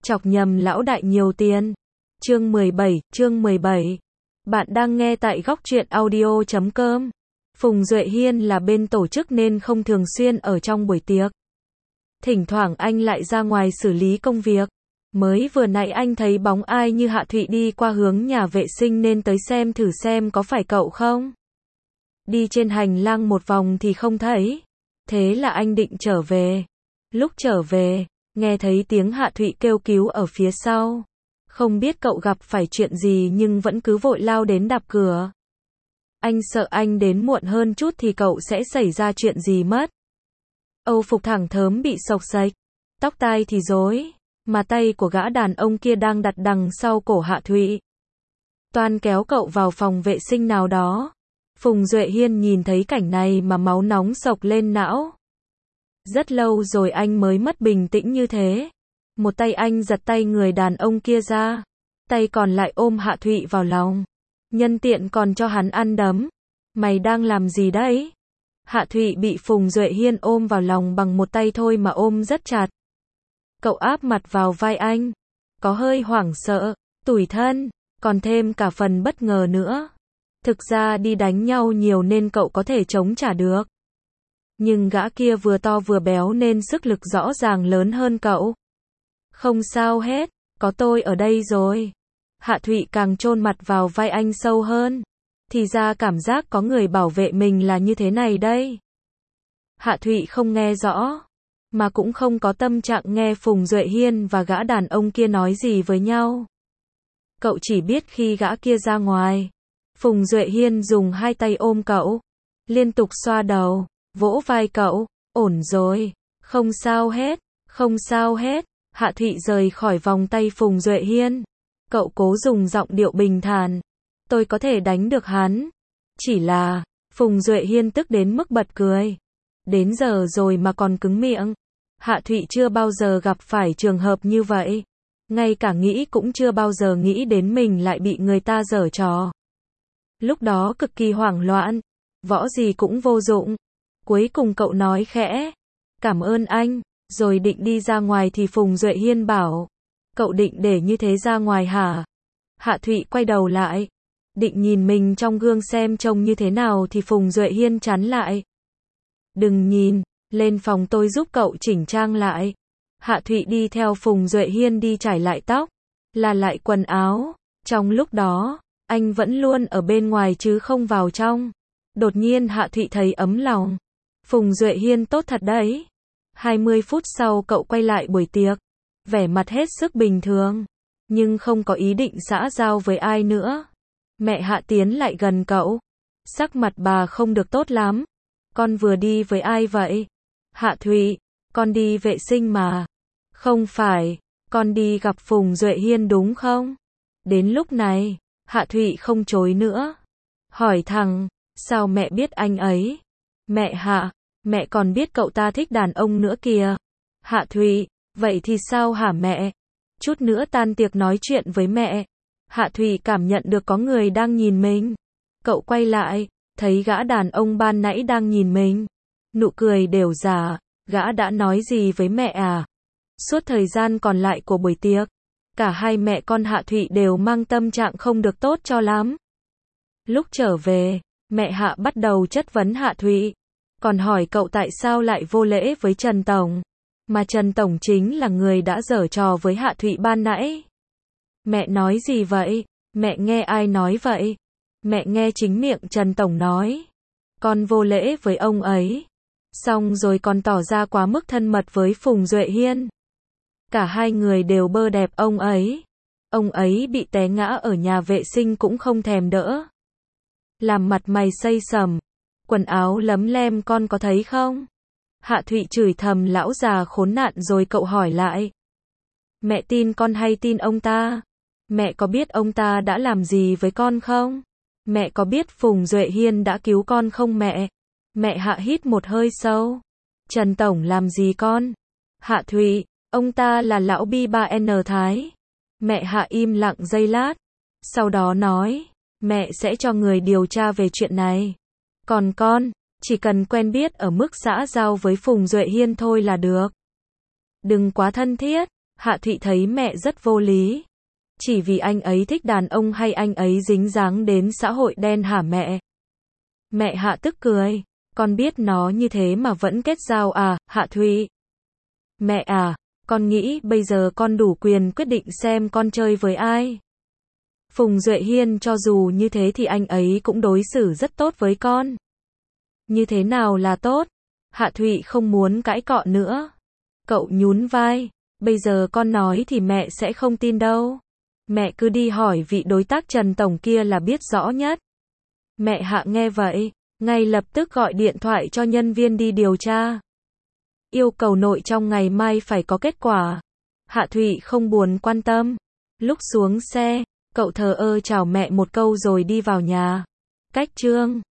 chọc nhầm lão đại nhiều tiền. Chương 17. Bạn đang nghe tại góc truyện audio.com. Phùng Duệ Hiên là bên tổ chức nên không thường xuyên ở trong buổi tiệc. Thỉnh thoảng anh lại ra ngoài xử lý công việc. Mới vừa nãy anh thấy bóng ai như Hạ Thụy đi qua hướng nhà vệ sinh nên tới xem thử xem có phải cậu không. Đi trên hành lang một vòng thì không thấy. Thế là anh định trở về. Lúc trở về, nghe thấy tiếng Hạ Thụy kêu cứu ở phía sau. Không biết cậu gặp phải chuyện gì nhưng vẫn cứ vội lao đến đạp cửa. Anh sợ anh đến muộn hơn chút thì cậu sẽ xảy ra chuyện gì mất. Âu phục thẳng thớm bị xộc xệch, tóc tai thì rối, mà tay của gã đàn ông kia đang đặt đằng sau cổ Hạ Thụy. Toan kéo cậu vào phòng vệ sinh nào đó. Phùng Duệ Hiên nhìn thấy cảnh này mà máu nóng xộc lên não. Rất lâu rồi anh mới mất bình tĩnh như thế. Một tay anh giật tay người đàn ông kia ra, tay còn lại ôm Hạ Thụy vào lòng. Nhân tiện còn cho hắn ăn đấm. Mày đang làm gì đấy? Hạ Thụy bị Phùng Duệ Hiên ôm vào lòng bằng một tay thôi mà ôm rất chặt. Cậu áp mặt vào vai anh, có hơi hoảng sợ, tủi thân, còn thêm cả phần bất ngờ nữa. Thực ra đi đánh nhau nhiều nên cậu có thể chống trả được. Nhưng gã kia vừa to vừa béo nên sức lực rõ ràng lớn hơn cậu. Không sao hết, có tôi ở đây rồi. Hạ Thụy càng chôn mặt vào vai anh sâu hơn. Thì ra cảm giác có người bảo vệ mình là như thế này đây. Hạ Thụy không nghe rõ, mà cũng không có tâm trạng nghe Phùng Duệ Hiên và gã đàn ông kia nói gì với nhau. Cậu chỉ biết khi gã kia ra ngoài, Phùng Duệ Hiên dùng hai tay ôm cậu, liên tục xoa đầu, vỗ vai cậu, ổn rồi, không sao hết, không sao hết. Hạ Thụy rời khỏi vòng tay Phùng Duệ Hiên. Cậu cố dùng giọng điệu bình thản. Tôi có thể đánh được hắn. Chỉ là, Phùng Duệ Hiên tức đến mức bật cười. Đến giờ rồi mà còn cứng miệng. Hạ Thụy chưa bao giờ gặp phải trường hợp như vậy. Ngay cả nghĩ cũng chưa bao giờ nghĩ đến mình lại bị người ta giở trò. Lúc đó cực kỳ hoảng loạn. Võ gì cũng vô dụng. Cuối cùng cậu nói khẽ. Cảm ơn anh. Rồi định đi ra ngoài thì Phùng Duệ Hiên bảo. Cậu định để như thế ra ngoài hả? Hạ Thụy quay đầu lại. Định nhìn mình trong gương xem trông như thế nào thì Phùng Duệ Hiên chắn lại. Đừng nhìn, lên phòng tôi giúp cậu chỉnh trang lại. Hạ Thụy đi theo Phùng Duệ Hiên đi trải lại tóc, là lại quần áo. Trong lúc đó, anh vẫn luôn ở bên ngoài chứ không vào trong. Đột nhiên Hạ Thụy thấy ấm lòng. Phùng Duệ Hiên tốt thật đấy. 20 phút sau cậu quay lại buổi tiệc, vẻ mặt hết sức bình thường, nhưng không có ý định xã giao với ai nữa. Mẹ Hạ tiến lại gần cậu, sắc mặt bà không được tốt lắm. Con vừa đi với ai vậy? Hạ Thụy, con đi vệ sinh mà. Không phải, con đi gặp Phùng Duệ Hiên đúng không? Đến lúc này, Hạ Thụy không chối nữa. Hỏi thẳng, sao mẹ biết anh ấy? Mẹ Hạ, mẹ còn biết cậu ta thích đàn ông nữa kìa. Hạ Thụy, vậy thì sao hả mẹ? Chút nữa tan tiệc nói chuyện với mẹ. Hạ Thụy cảm nhận được có người đang nhìn mình. Cậu quay lại, thấy gã đàn ông ban nãy đang nhìn mình. Nụ cười đều giả, gã đã nói gì với mẹ à? Suốt thời gian còn lại của buổi tiệc, cả hai mẹ con Hạ Thụy đều mang tâm trạng không được tốt cho lắm. Lúc trở về, mẹ Hạ bắt đầu chất vấn Hạ Thụy. Còn hỏi cậu tại sao lại vô lễ với Trần Tổng. Mà Trần Tổng chính là người đã giở trò với Hạ Thụy ban nãy. Mẹ nói gì vậy? Mẹ nghe ai nói vậy? Mẹ nghe chính miệng Trần Tổng nói. Con vô lễ với ông ấy. Xong rồi còn tỏ ra quá mức thân mật với Phùng Duệ Hiên. Cả hai người đều bơ đẹp ông ấy. Ông ấy bị té ngã ở nhà vệ sinh cũng không thèm đỡ. Làm mặt mày xây sầm. Quần áo lấm lem con có thấy không? Hạ Thụy chửi thầm lão già khốn nạn rồi cậu hỏi lại. Mẹ tin con hay tin ông ta? Mẹ có biết ông ta đã làm gì với con không? Mẹ có biết Phùng Duệ Hiên đã cứu con không mẹ? Mẹ Hạ hít một hơi sâu. Trần Tổng làm gì con? Hạ Thụy, ông ta là lão B3N Thái. Mẹ Hạ im lặng giây lát. Sau đó nói, mẹ sẽ cho người điều tra về chuyện này. Còn con, chỉ cần quen biết ở mức xã giao với Phùng Duệ Hiên thôi là được. Đừng quá thân thiết. Hạ Thụy thấy mẹ rất vô lý. Chỉ vì anh ấy thích đàn ông hay anh ấy dính dáng đến xã hội đen hả mẹ? Mẹ Hạ tức cười. Con biết nó như thế mà vẫn kết giao à, Hạ Thụy? Mẹ à, con nghĩ bây giờ con đủ quyền quyết định xem con chơi với ai. Phùng Duệ Hiên cho dù như thế thì anh ấy cũng đối xử rất tốt với con. Như thế nào là tốt? Hạ Thụy không muốn cãi cọ nữa. Cậu nhún vai. Bây giờ con nói thì mẹ sẽ không tin đâu. Mẹ cứ đi hỏi vị đối tác Trần Tổng kia là biết rõ nhất. Mẹ Hạ nghe vậy, ngay lập tức gọi điện thoại cho nhân viên đi điều tra. Yêu cầu nội trong ngày mai phải có kết quả. Hạ Thụy không buồn quan tâm. Lúc xuống xe, cậu thờ ơ chào mẹ một câu rồi đi vào nhà. Cách chương